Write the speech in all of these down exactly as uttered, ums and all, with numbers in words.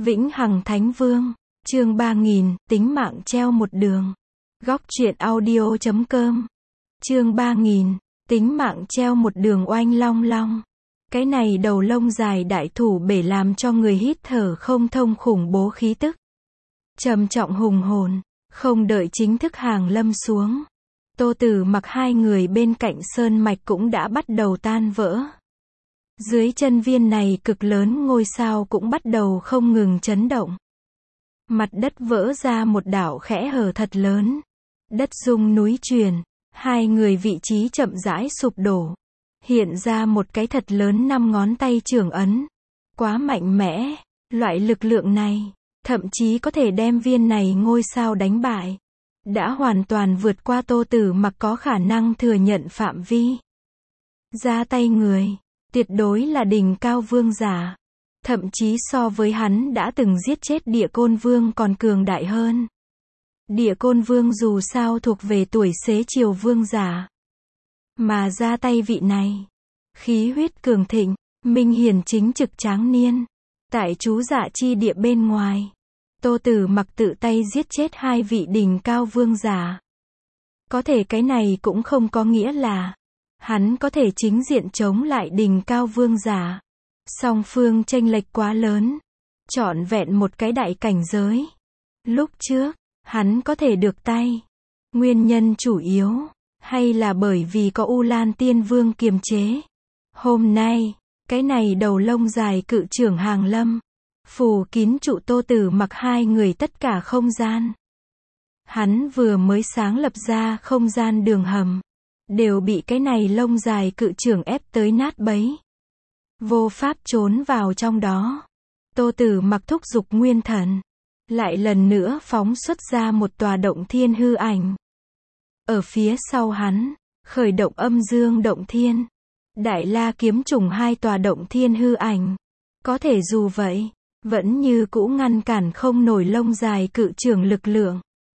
Vĩnh Hằng Thánh Vương, chương ba nghìn, tính mạng treo một đường. Góc truyện audio chấm com. Chương ba nghìn, tính mạng treo một đường oanh long long. Cái này đầu lông dài đại thủ bể làm cho người hít thở không thông khủng bố khí tức. Trầm trọng hùng hồn, không đợi chính thức hàng lâm xuống. Tô Tử Mặc hai người bên cạnh sơn mạch cũng đã bắt đầu tan vỡ. Dưới chân viên này cực lớn ngôi sao cũng bắt đầu không ngừng chấn động. Mặt đất vỡ ra một đảo khẽ hở thật lớn. Đất rung núi chuyển, hai người vị trí chậm rãi sụp đổ. Hiện ra một cái thật lớn năm ngón tay trưởng ấn. Quá mạnh mẽ, loại lực lượng này, thậm chí có thể đem viên này ngôi sao đánh bại. Đã hoàn toàn vượt qua Tô Tử Mặc có khả năng thừa nhận phạm vi. Ra tay người, tuyệt đối là đỉnh cao vương giả. Thậm chí so với hắn đã từng giết chết Địa Côn Vương còn cường đại hơn. Địa Côn Vương dù sao thuộc về tuổi xế chiều vương giả. Mà ra tay vị này, khí huyết cường thịnh, minh hiển chính trực tráng niên. Tại trú dạ chi địa bên ngoài, Tô Tử Mặc tự tay giết chết hai vị đỉnh cao vương giả. Có thể cái này cũng không có nghĩa là hắn có thể chính diện chống lại đỉnh cao vương giả. Song phương chênh lệch quá lớn, trọn vẹn một cái đại cảnh giới. Lúc trước, hắn có thể được tay. Nguyên nhân chủ yếu, hay là bởi vì có U Lan Tiên Vương kiềm chế. Hôm nay, cái này đầu lông dài cự trưởng hàng lâm, phủ kín trụ Tô Tử Mặc hai người tất cả không gian. Hắn vừa mới sáng lập ra không gian đường hầm, đều bị cái này lông dài cự trưởng ép tới nát bấy. Vô pháp trốn vào trong đó. Tô Tử Mặc thúc giục nguyên thần, lại lần nữa phóng xuất ra một tòa động thiên hư ảnh. Ở phía sau hắn, khởi động âm dương động thiên. Đại La kiếm trùng hai tòa động thiên hư ảnh. Có thể dù vậy, vẫn như cũ ngăn cản không nổi lông dài cự trưởng lực lượng.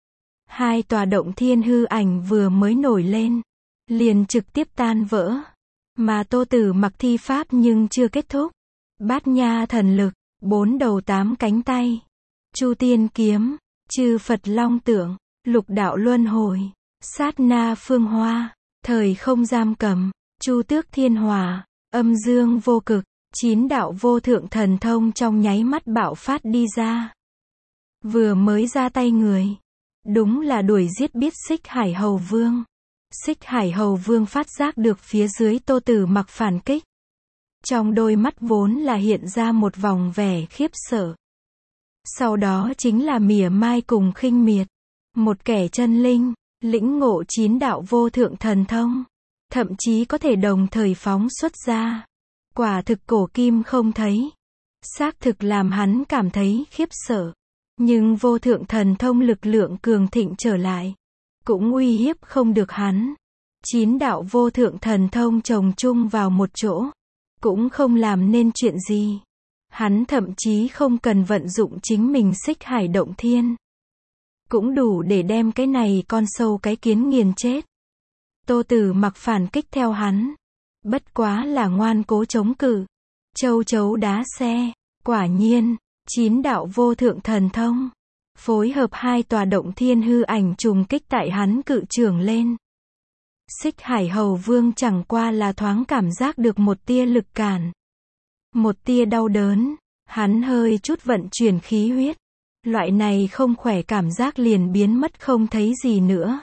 Hai tòa động thiên hư ảnh vừa mới nổi lên, liền trực tiếp tan vỡ. Mà Tô Tử Mặc thi pháp nhưng chưa kết thúc. Bát nha thần lực, bốn đầu tám cánh tay, Chu Tiên kiếm, chư Phật long tượng, lục đạo luân hồi, sát na phương hoa, thời không giam cầm, Chu Tước thiên hỏa, âm dương vô cực, chín đạo vô thượng thần thông trong nháy mắt bạo phát đi ra. Vừa mới ra tay người, đúng là đuổi giết biết Xích Hải Hầu Vương. Xích Hải Hầu Vương phát giác được phía dưới Tô Tử Mặc phản kích. Trong đôi mắt vốn là hiện ra một vòng vẻ khiếp sợ. Sau đó chính là mỉa mai cùng khinh miệt. Một kẻ chân linh, lĩnh ngộ chín đạo vô thượng thần thông. Thậm chí có thể đồng thời phóng xuất ra. Quả thực cổ kim không thấy. Xác thực làm hắn cảm thấy khiếp sợ. Nhưng vô thượng thần thông lực lượng cường thịnh trở lại, cũng uy hiếp không được hắn. Chín đạo vô thượng thần thông chồng chung vào một chỗ, cũng không làm nên chuyện gì. Hắn thậm chí không cần vận dụng chính mình Xích Hải động thiên, cũng đủ để đem cái này con sâu cái kiến nghiền chết. Tô Tử Mặc phản kích theo hắn, bất quá là ngoan cố chống cự. Châu chấu đá xe, quả nhiên, chín đạo vô thượng thần thông. Phối hợp hai tòa động thiên hư ảnh trùng kích tại hắn cự trưởng lên. Xích Hải Hầu Vương chẳng qua là thoáng cảm giác được một tia lực cản. Một tia đau đớn, hắn hơi chút vận chuyển khí huyết. Loại này không khỏe cảm giác liền biến mất không thấy gì nữa.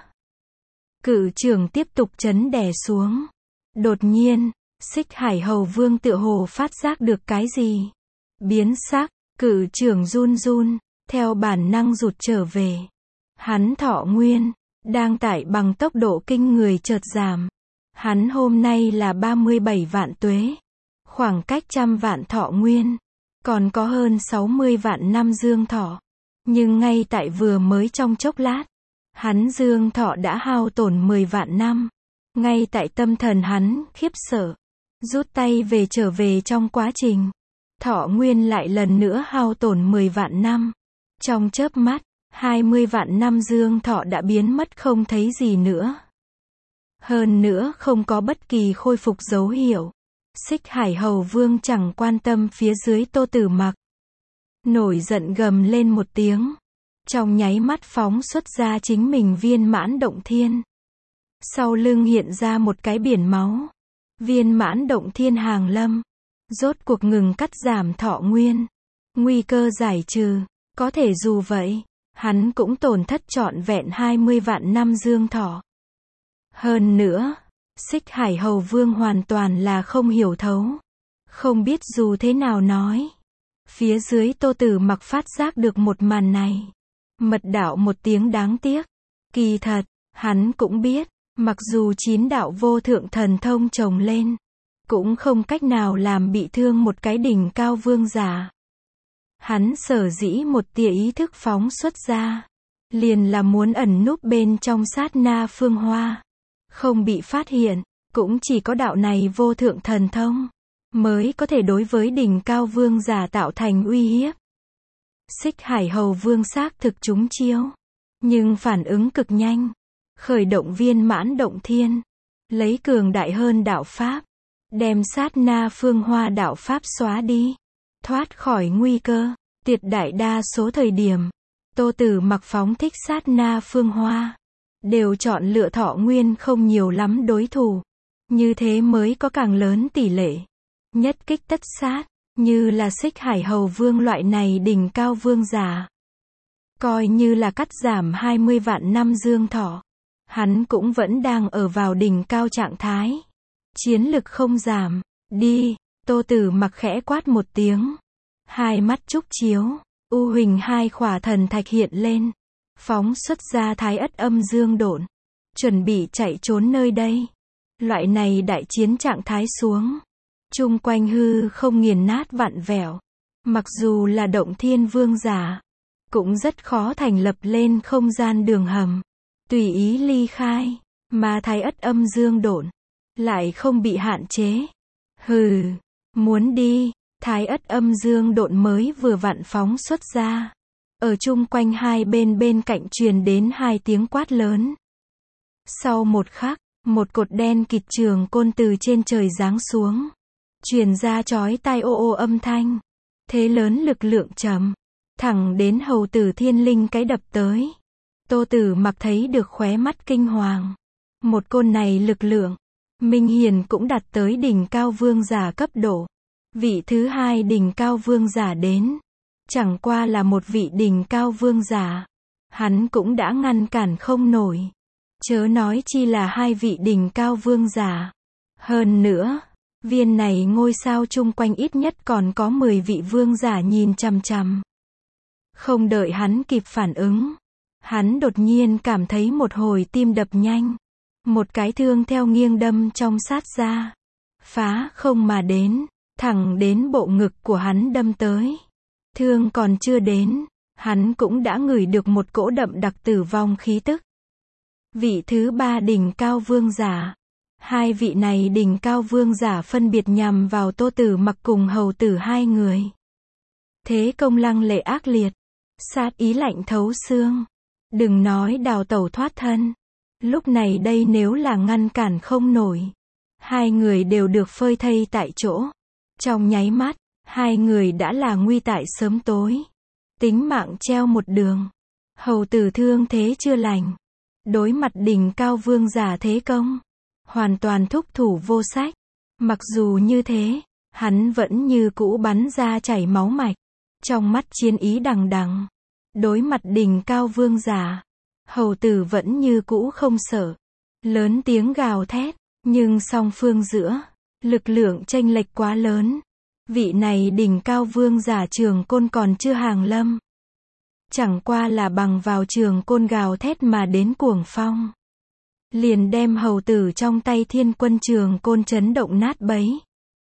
Cự trưởng tiếp tục chấn đè xuống. Đột nhiên, Xích Hải Hầu Vương tựa hồ phát giác được cái gì. Biến sắc, cự trưởng run run. Theo bản năng rụt trở về. Hắn thọ nguyên, đang tải bằng tốc độ kinh người chợt giảm. Hắn hôm nay là ba mươi bảy vạn tuế. Khoảng cách trăm vạn thọ nguyên. Còn có hơn sáu mươi vạn năm dương thọ. Nhưng ngay tại vừa mới trong chốc lát, hắn dương thọ đã hao tổn mười vạn năm. Ngay tại tâm thần hắn khiếp sợ, rút tay về trở về trong quá trình, thọ nguyên lại lần nữa hao tổn mười vạn năm. Trong chớp mắt, hai mươi vạn năm dương thọ đã biến mất không thấy gì nữa. Hơn nữa không có bất kỳ khôi phục dấu hiệu. Xích Hải Hầu Vương chẳng quan tâm phía dưới Tô Tử Mặc. nổi giận gầm lên một tiếng. Trong nháy mắt phóng xuất ra chính mình viên mãn động thiên. Sau lưng hiện ra một cái biển máu. Viên mãn động thiên hàng lâm. Rốt cuộc ngừng cắt giảm thọ nguyên. Nguy cơ giải trừ. Có thể dù vậy, hắn cũng tổn thất trọn vẹn hai mươi vạn năm dương thọ. Hơn nữa, Xích Hải Hầu Vương hoàn toàn là không hiểu thấu. Không biết dù thế nào nói. Phía dưới Tô Tử Mặc phát giác được một màn này. Mật đạo một tiếng đáng tiếc. Kỳ thật, hắn cũng biết, mặc dù chín đạo vô thượng thần thông chồng lên, cũng không cách nào làm bị thương một cái đỉnh cao vương giả. Hắn sở dĩ một tia ý thức phóng xuất ra, liền là muốn ẩn núp bên trong sát na phương hoa, không bị phát hiện, cũng chỉ có đạo này vô thượng thần thông, mới có thể đối với đỉnh cao vương giả tạo thành uy hiếp. Xích Hải Hầu Vương xác thực trúng chiêu, nhưng phản ứng cực nhanh, khởi động viên mãn động thiên, lấy cường đại hơn đạo pháp, đem sát na phương hoa đạo pháp xóa đi, thoát khỏi nguy cơ. Tuyệt đại đa số thời điểm, Tô Tử Mặc phóng thích sát na phương hoa, đều chọn lựa thọ nguyên không nhiều lắm đối thủ, như thế mới có càng lớn tỷ lệ nhất kích tất sát, như là Xích Hải Hầu Vương loại này đỉnh cao vương giả. Coi như là cắt giảm hai mươi vạn năm dương thọ, hắn cũng vẫn đang ở vào đỉnh cao trạng thái. Chiến lực không giảm, đi, Tô Tử Mặc khẽ quát một tiếng. Hai mắt trúc chiếu, u huỳnh hai khỏa thần thạch hiện lên, phóng xuất ra thái ất âm dương độn, chuẩn bị chạy trốn nơi đây. Loại này đại chiến trạng thái xuống, chung quanh hư không nghiền nát vặn vẹo, mặc dù là động thiên vương giả, cũng rất khó thành lập lên không gian đường hầm, tùy ý ly khai, mà thái ất âm dương độn lại không bị hạn chế. Hừ, muốn đi. Thái ất âm dương độn mới vừa vặn phóng xuất ra. Ở chung quanh hai bên bên cạnh truyền đến hai tiếng quát lớn. Sau một khắc, một cột đen kịt trường côn từ trên trời giáng xuống. Truyền ra chói tai ô ô âm thanh. Thế lớn lực lượng trầm. Thẳng đến hầu tử thiên linh cái đập tới. Tô Tử Mặc thấy được khóe mắt kinh hoàng. Một côn này lực lượng, Minh Hiền cũng đạt tới đỉnh cao vương giả cấp độ. Vị thứ hai đỉnh cao vương giả đến, chẳng qua là một vị đỉnh cao vương giả, hắn cũng đã ngăn cản không nổi, chớ nói chi là hai vị đỉnh cao vương giả. Hơn nữa, viên này ngôi sao chung quanh ít nhất còn có mười vị vương giả nhìn chằm chằm. Không đợi hắn kịp phản ứng, hắn đột nhiên cảm thấy một hồi tim đập nhanh, một cái thương theo nghiêng đâm trong sát ra, phá không mà đến. Thẳng đến bộ ngực của hắn đâm tới. Thương còn chưa đến, hắn cũng đã ngửi được một cỗ đậm đặc tử vong khí tức. Vị thứ ba đỉnh cao vương giả. Hai vị này đỉnh cao vương giả phân biệt nhằm vào Tô Tử Mặc cùng hầu tử hai người. Thế công lăng lệ ác liệt, sát ý lạnh thấu xương. Đừng nói đào tẩu thoát thân. Lúc này đây nếu là ngăn cản không nổi, hai người đều được phơi thây tại chỗ. Trong nháy mắt, hai người đã là nguy tại sớm tối. Tính mạng treo một đường. Hầu tử thương thế chưa lành. Đối mặt đỉnh cao vương giả thế công, hoàn toàn thúc thủ vô sách. Mặc dù như thế, hắn vẫn như cũ bắn ra chảy máu mạch. Trong mắt chiến ý đằng đằng. Đối mặt đỉnh cao vương giả, hầu tử vẫn như cũ không sợ. Lớn tiếng gào thét, nhưng song phương giữa, lực lượng chênh lệch quá lớn. Vị này đỉnh cao vương giả trường côn còn chưa hàng lâm. Chẳng qua là bằng vào trường côn gào thét mà đến cuồng phong. Liền đem hầu tử trong tay thiên quân trường côn chấn động nát bấy.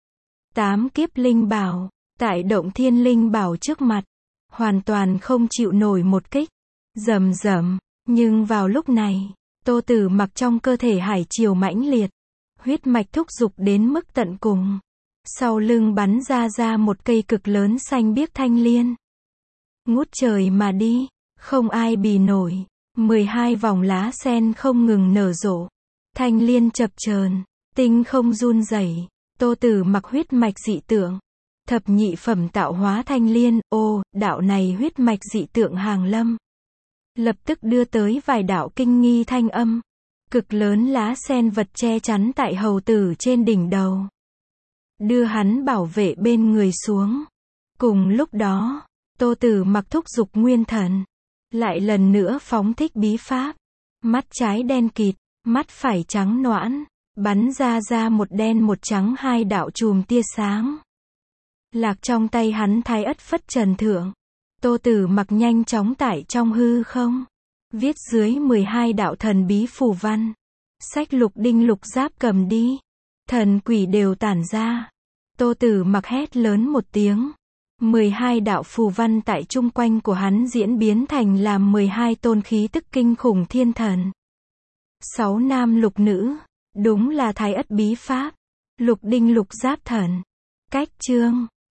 Tám kiếp linh bảo, tại động thiên linh bảo trước mặt, hoàn toàn không chịu nổi một kích. Rầm rầm, nhưng vào lúc này, Tô Tử Mặc trong cơ thể hải triều mãnh liệt. Huyết mạch thúc dục đến mức tận cùng. Sau lưng bắn ra ra một cây cực lớn xanh biếc thanh liên. Ngút trời mà đi, không ai bì nổi. mười hai vòng lá sen không ngừng nở rộ. Thanh liên chập chờn, tinh không run rẩy. Tô Tử Mặc huyết mạch dị tượng, Thập nhị phẩm tạo hóa thanh liên, ô, đạo này huyết mạch dị tượng hàng lâm. Lập tức đưa tới vài đạo kinh nghi thanh âm. Cực lớn lá sen vật che chắn tại hầu tử trên đỉnh đầu. Đưa hắn bảo vệ bên người xuống. Cùng lúc đó, Tô Tử Mặc thúc giục nguyên thần. Lại lần nữa phóng thích bí pháp. Mắt trái đen kịt, mắt phải trắng noãn. Bắn ra ra một đen một trắng hai đạo chùm tia sáng. Lạc trong tay hắn thái ất phất trần thượng. Tô Tử Mặc nhanh chóng tải trong hư không. Viết dưới mười hai đạo thần bí phù văn. Sách lục đinh lục giáp cầm đi. Thần quỷ đều tản ra. Tô Tử Mặc hét lớn một tiếng. mười hai đạo phù văn tại chung quanh của hắn diễn biến thành làm mười hai tôn khí tức kinh khủng thiên thần. Sáu nam lục nữ. Đúng là thái ất bí pháp. Lục đinh lục giáp thần. Cách chương